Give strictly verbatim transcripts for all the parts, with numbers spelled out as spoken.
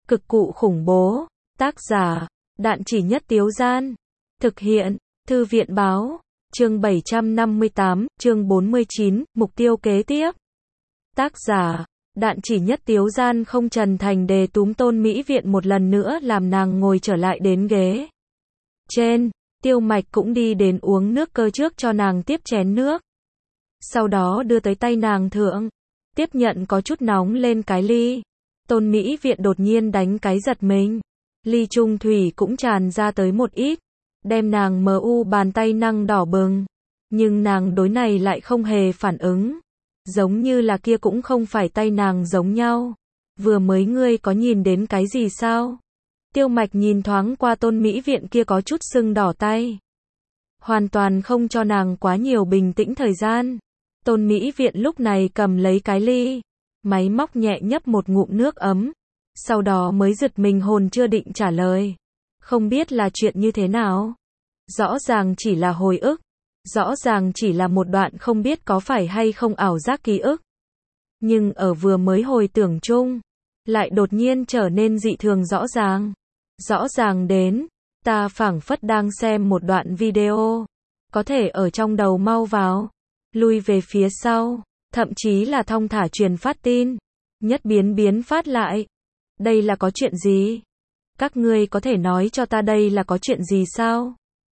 Cực cụ khủng bố. Tác giả, Đạn Chỉ Nhất Tiếu Gian. Thực hiện, Thư viện Báo. Chương bảy trăm năm mươi tám, chương bốn mươi chín, mục tiêu kế tiếp. Tác giả, Đạn Chỉ Nhất Tiếu Gian. Không Trần Thành Đề túm Tôn Mỹ Viện một lần nữa làm nàng ngồi trở lại đến ghế trên. Tiêu Mạch cũng đi đến uống nước cơ trước cho nàng tiếp chén nước. Sau đó đưa tới tay nàng thượng. Tiếp nhận có chút nóng lên cái ly. Tôn Mỹ Viện đột nhiên đánh cái giật mình. Ly trung thủy cũng tràn ra tới một ít. Đem nàng mờ u bàn tay năng đỏ bừng. Nhưng nàng đối này lại không hề phản ứng. Giống như là kia cũng không phải tay nàng giống nhau. Vừa mới ngươi có nhìn đến cái gì sao? Tiêu Mạch nhìn thoáng qua Tôn Mỹ Viện kia có chút sưng đỏ tay. Hoàn toàn không cho nàng quá nhiều bình tĩnh thời gian. Tôn Mỹ Viện lúc này cầm lấy cái ly. Máy móc nhẹ nhấp một ngụm nước ấm. Sau đó mới giật mình hồn chưa định trả lời. Không biết là chuyện như thế nào. Rõ ràng chỉ là hồi ức. Rõ ràng chỉ là một đoạn không biết có phải hay không ảo giác ký ức. Nhưng ở vừa mới hồi tưởng chung, lại đột nhiên trở nên dị thường rõ ràng. Rõ ràng đến, ta phảng phất đang xem một đoạn video. Có thể ở trong đầu mau vào, lui về phía sau, thậm chí là thong thả truyền phát tin. Nhất biến biến phát lại. Đây là có chuyện gì? Các ngươi có thể nói cho ta đây là có chuyện gì sao?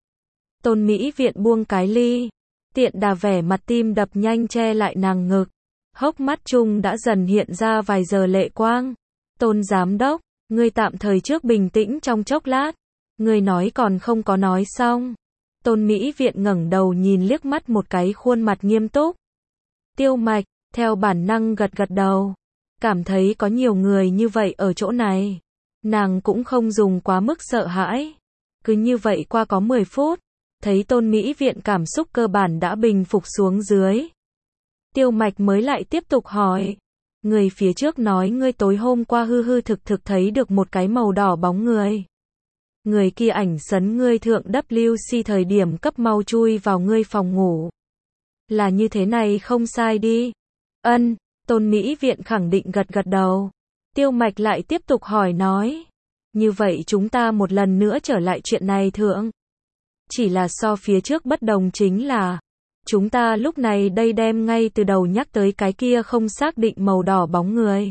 Tôn Mỹ Viện buông cái ly. Tiện đà vẻ mặt tim đập nhanh che lại nàng ngực. Hốc mắt chung đã dần hiện ra vài giờ lệ quang. Tôn giám đốc, ngươi tạm thời trước bình tĩnh trong chốc lát. Ngươi nói còn không có nói xong. Tôn Mỹ Viện ngẩng đầu nhìn liếc mắt một cái khuôn mặt nghiêm túc. Tiêu Mạch, theo bản năng gật gật đầu. Cảm thấy có nhiều người như vậy ở chỗ này. Nàng cũng không dùng quá mức sợ hãi. Cứ như vậy qua có mười phút. Thấy Tôn Mỹ Viện cảm xúc cơ bản đã bình phục xuống dưới. Tiêu Mạch mới lại tiếp tục hỏi. Người phía trước nói ngươi tối hôm qua hư hư thực thực thấy được một cái màu đỏ bóng người. Người kia ảnh sấn ngươi thượng W C thời điểm cấp mau chui vào ngươi phòng ngủ. Là như thế này không sai đi. Ân, Tôn Mỹ Viện khẳng định gật gật đầu. Tiêu Mạch lại tiếp tục hỏi nói. Như vậy chúng ta một lần nữa trở lại chuyện này thượng. Chỉ là so phía trước bất đồng chính là, chúng ta lúc này đây đem ngay từ đầu nhắc tới cái kia không xác định màu đỏ bóng người.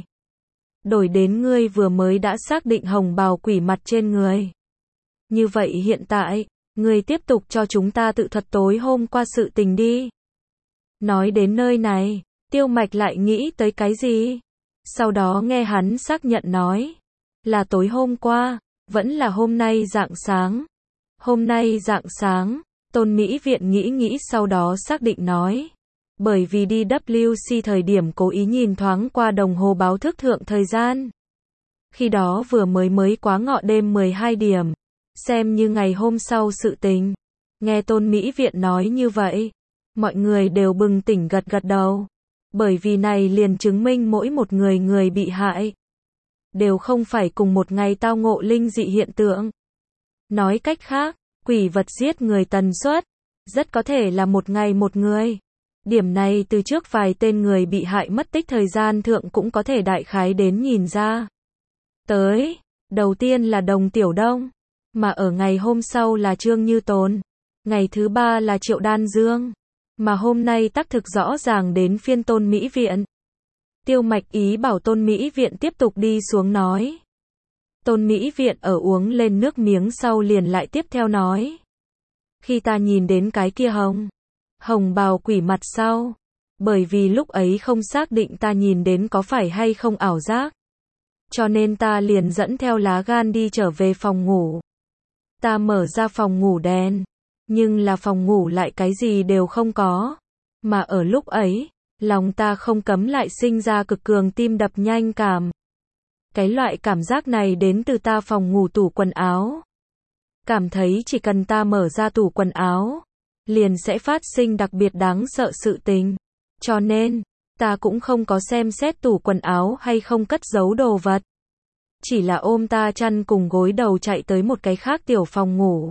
Đổi đến ngươi vừa mới đã xác định hồng bào quỷ mặt trên người. Như vậy hiện tại, ngươi tiếp tục cho chúng ta tự thuật tối hôm qua sự tình đi. Nói đến nơi này, Tiêu Mạch lại nghĩ tới cái gì? Sau đó nghe hắn xác nhận nói, là tối hôm qua, vẫn là hôm nay rạng sáng. Hôm nay rạng sáng, Tôn Mỹ Viện nghĩ nghĩ sau đó xác định nói. Bởi vì đi W C thời điểm cố ý nhìn thoáng qua đồng hồ báo thức thượng thời gian. Khi đó vừa mới mới quá ngọ đêm mười hai điểm. Xem như ngày hôm sau sự tình. Nghe Tôn Mỹ Viện nói như vậy. Mọi người đều bừng tỉnh gật gật đầu. Bởi vì này liền chứng minh mỗi một người người bị hại. Đều không phải cùng một ngày tao ngộ linh dị hiện tượng. Nói cách khác, quỷ vật giết người tần suất, rất có thể là một ngày một người. Điểm này từ trước vài tên người bị hại mất tích thời gian thượng cũng có thể đại khái đến nhìn ra. Tới, đầu tiên là Đồng Tiểu Đông, mà ở ngày hôm sau là Trương Như Tồn, ngày thứ ba là Triệu Đan Dương, mà hôm nay tác thực rõ ràng đến phiên Tôn Mỹ Viện. Tiêu Mạch ý bảo Tôn Mỹ Viện tiếp tục đi xuống nói. Tôn Mỹ Viện ở uống lên nước miếng sau liền lại tiếp theo nói. Khi ta nhìn đến cái kia hồng, hồng bào quỷ mặt sau, bởi vì lúc ấy không xác định ta nhìn đến có phải hay không ảo giác. Cho nên ta liền dẫn theo lá gan đi trở về phòng ngủ. Ta mở ra phòng ngủ đèn, nhưng là phòng ngủ lại cái gì đều không có. Mà ở lúc ấy, lòng ta không cấm lại sinh ra cực cường tim đập nhanh cảm. Cái loại cảm giác này đến từ ta phòng ngủ tủ quần áo. Cảm thấy chỉ cần ta mở ra tủ quần áo, liền sẽ phát sinh đặc biệt đáng sợ sự tình. Cho nên, ta cũng không có xem xét tủ quần áo hay không cất giấu đồ vật. Chỉ là ôm ta chăn cùng gối đầu chạy tới một cái khác tiểu phòng ngủ.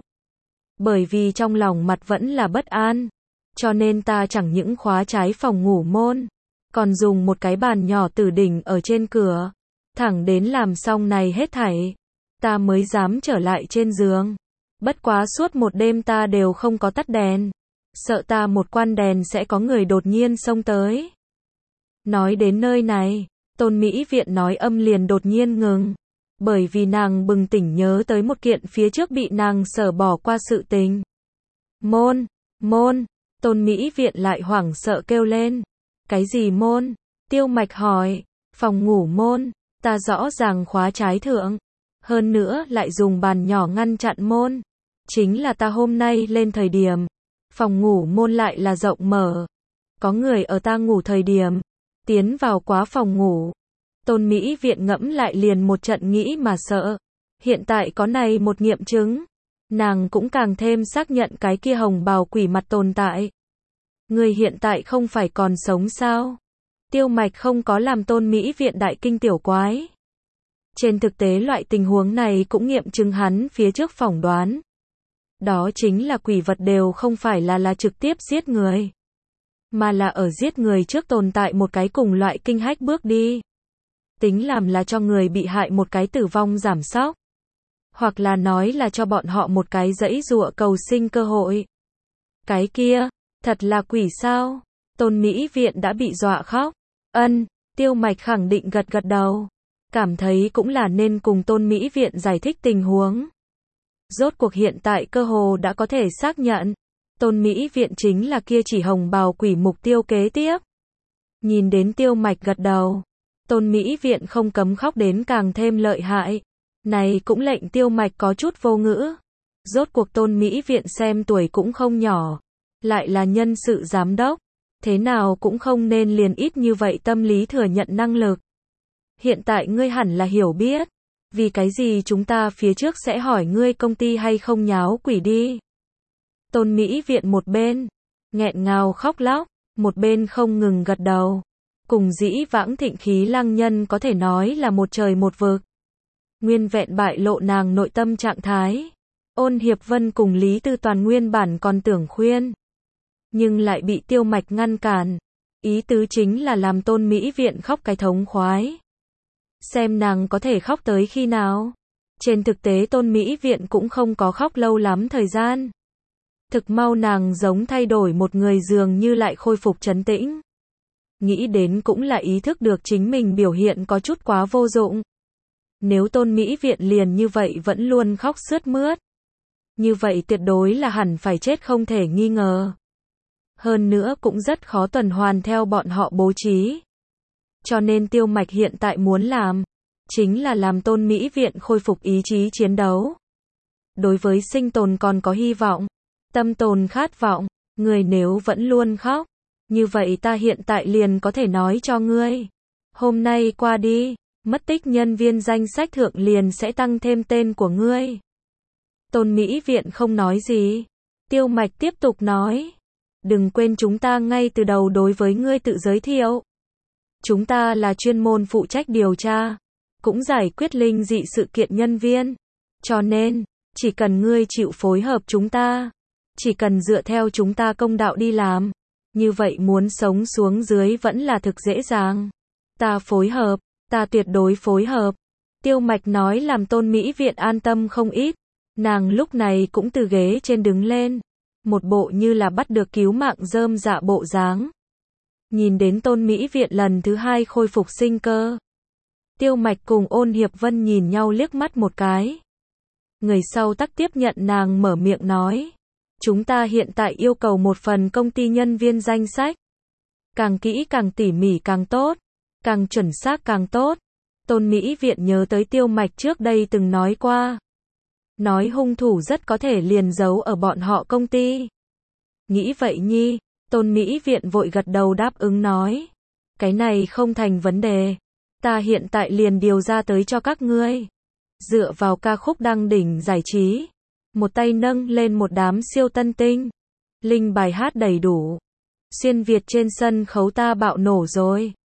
Bởi vì trong lòng mặt vẫn là bất an. Cho nên ta chẳng những khóa trái phòng ngủ môn, còn dùng một cái bàn nhỏ tử đỉnh ở trên cửa. Thẳng đến làm xong này hết thảy, ta mới dám trở lại trên giường. Bất quá suốt một đêm ta đều không có tắt đèn. Sợ ta một quan đèn sẽ có người đột nhiên xông tới. Nói đến nơi này, Tôn Mỹ Viện nói âm liền đột nhiên ngừng. Bởi vì nàng bừng tỉnh nhớ tới một kiện phía trước bị nàng sở bỏ qua sự tình. Môn, môn, Tôn Mỹ Viện lại hoảng sợ kêu lên. Cái gì môn? Tiêu Mạch hỏi. Phòng ngủ môn, ta rõ ràng khóa trái thượng. Hơn nữa lại dùng bàn nhỏ ngăn chặn môn. Chính là ta hôm nay lên thời điểm. Phòng ngủ môn lại là rộng mở. Có người ở ta ngủ thời điểm. Tiến vào quá phòng ngủ. Tôn Mỹ Viện ngẫm lại liền một trận nghĩ mà sợ. Hiện tại có này một nghiệm chứng. Nàng cũng càng thêm xác nhận cái kia hồng bào quỷ mặt tồn tại. Người hiện tại không phải còn sống sao? Tiêu Mạch không có làm Tôn Mỹ Viện đại kinh tiểu quái. Trên thực tế loại tình huống này cũng nghiệm chứng hắn phía trước phỏng đoán. Đó chính là quỷ vật đều không phải là là trực tiếp giết người. Mà là ở giết người trước tồn tại một cái cùng loại kinh hách bước đi. Tính làm là cho người bị hại một cái tử vong giảm sóc. Hoặc là nói là cho bọn họ một cái dãy dụa cầu sinh cơ hội. Cái kia, thật là quỷ sao? Tôn Mỹ Viện đã bị dọa khóc. Ân, Tiêu Mạch khẳng định gật gật đầu. Cảm thấy cũng là nên cùng Tôn Mỹ Viện giải thích tình huống. Rốt cuộc hiện tại cơ hồ đã có thể xác nhận. Tôn Mỹ Viện chính là kia chỉ hồng bào quỷ mục tiêu kế tiếp. Nhìn đến Tiêu Mạch gật đầu. Tôn Mỹ Viện không cấm khóc đến càng thêm lợi hại. Này cũng lệnh Tiêu Mạch có chút vô ngữ. Rốt cuộc Tôn Mỹ Viện xem tuổi cũng không nhỏ. Lại là nhân sự giám đốc. Thế nào cũng không nên liền ít như vậy tâm lý thừa nhận năng lực. Hiện tại ngươi hẳn là hiểu biết. Vì cái gì chúng ta phía trước sẽ hỏi ngươi công ty hay không nháo quỷ đi. Tôn Mỹ Viện một bên, nghẹn ngào khóc lóc, một bên không ngừng gật đầu. Cùng dĩ vãng thịnh khí lăng nhân có thể nói là một trời một vực. Nguyên vẹn bại lộ nàng nội tâm trạng thái. Ôn Hiệp Vân cùng Lý Tư Toàn nguyên bản còn tưởng khuyên. Nhưng lại bị Tiêu Mạch ngăn cản. Ý tứ chính là làm Tôn Mỹ Viện khóc cái thống khoái. Xem nàng có thể khóc tới khi nào. Trên thực tế Tôn Mỹ Viện cũng không có khóc lâu lắm thời gian. Thực mau nàng giống thay đổi một người dường như lại khôi phục trấn tĩnh. Nghĩ đến cũng là ý thức được chính mình biểu hiện có chút quá vô dụng. Nếu Tôn Mỹ Viện liền như vậy vẫn luôn khóc sướt mướt. Như vậy tuyệt đối là hẳn phải chết không thể nghi ngờ. Hơn nữa cũng rất khó tuần hoàn theo bọn họ bố trí. Cho nên Tiêu Mạch hiện tại muốn làm, chính là làm Tôn Mỹ Viện khôi phục ý chí chiến đấu. Đối với sinh tồn còn có hy vọng, tâm tồn khát vọng, người nếu vẫn luôn khóc, như vậy ta hiện tại liền có thể nói cho ngươi. Hôm nay qua đi, mất tích nhân viên danh sách thượng liền sẽ tăng thêm tên của ngươi. Tôn Mỹ Viện không nói gì. Tiêu Mạch tiếp tục nói. Đừng quên chúng ta ngay từ đầu đối với ngươi tự giới thiệu. Chúng ta là chuyên môn phụ trách điều tra, cũng giải quyết linh dị sự kiện nhân viên. Cho nên, chỉ cần ngươi chịu phối hợp chúng ta, chỉ cần dựa theo chúng ta công đạo đi làm, như vậy muốn sống xuống dưới vẫn là thực dễ dàng. Ta phối hợp, ta tuyệt đối phối hợp. Tiêu Mạch nói làm Tôn Mỹ Viện an tâm không ít. Nàng lúc này cũng từ ghế trên đứng lên, một bộ như là bắt được cứu mạng rơm dạ bộ dáng. Nhìn đến Tôn Mỹ Viện lần thứ hai khôi phục sinh cơ. Tiêu Mạch cùng Ôn Hiệp Vân nhìn nhau liếc mắt một cái. Người sau tắc tiếp nhận nàng mở miệng nói. Chúng ta hiện tại yêu cầu một phần công ty nhân viên danh sách. Càng kỹ càng tỉ mỉ càng tốt. Càng chuẩn xác càng tốt. Tôn Mỹ Viện nhớ tới Tiêu Mạch trước đây từng nói qua. Nói hung thủ rất có thể liền giấu ở bọn họ công ty. Nghĩ vậy nhi, Tôn Mỹ Viện vội gật đầu đáp ứng nói. Cái này không thành vấn đề. Ta hiện tại liền điều ra tới cho các ngươi. Dựa vào ca khúc đăng đỉnh giải trí. Một tay nâng lên một đám siêu tân tinh. Linh bài hát đầy đủ. Xuyên Việt trên sân khấu ta bạo nổ rồi.